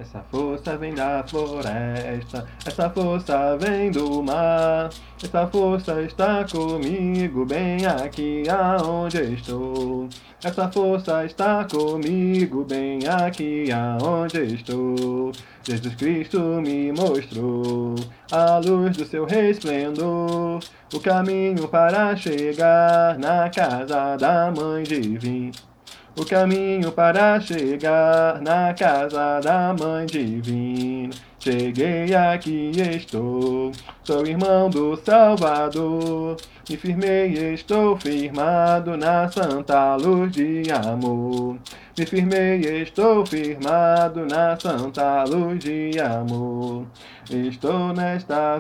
Essa força vem da floresta, essa força vem do mar. Essa força está comigo bem aqui aonde estou. Essa força está comigo bem aqui aonde estou. Jesus Cristo me mostrou a luz do seu resplendor, o caminho para chegar na casa da Mãe Divina. O caminho para chegar na casa da Mãe Divina. Cheguei aqui estou, sou irmão do Salvador. Me firmei, estou firmado na santa luz de amor. Me firmei, estou firmado na santa luz de amor. Estou nesta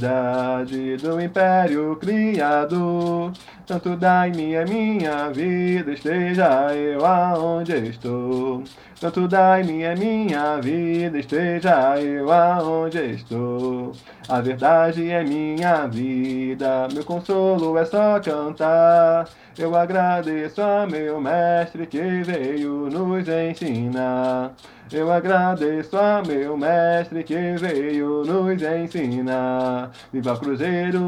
verdade do império criador. Tanto dai-me a minha vida, esteja eu aonde estou. Tanto dai-me a minha vida, esteja eu aonde estou. A verdade é minha vida, meu consolo é só cantar. Eu agradeço a meu mestre que veio nos ensinar. Eu agradeço a meu mestre que veio nos ensinar. Viva o Cruzeiro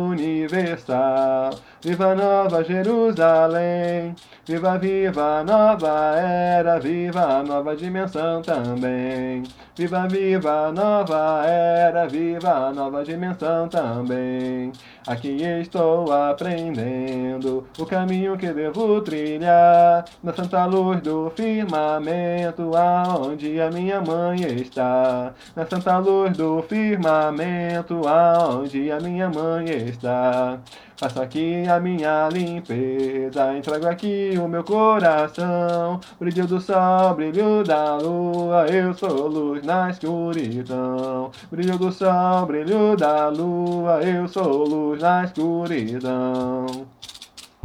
Universal, viva Nova Jerusalém. Viva, viva a nova era, viva a nova dimensão também. Viva, viva a nova era, viva a nova dimensão também. Aqui estou aprendendo o caminho que devo trilhar, na santa luz do firmamento, aonde a minha mãe está. Na santa luz do firmamento, aonde a minha mãe está. Faço aqui a minha limpeza, entrego aqui o meu coração. Brilho do sol, brilho da lua, eu sou luz na escuridão. Brilho do sol, brilho da lua, eu sou luz na escuridão.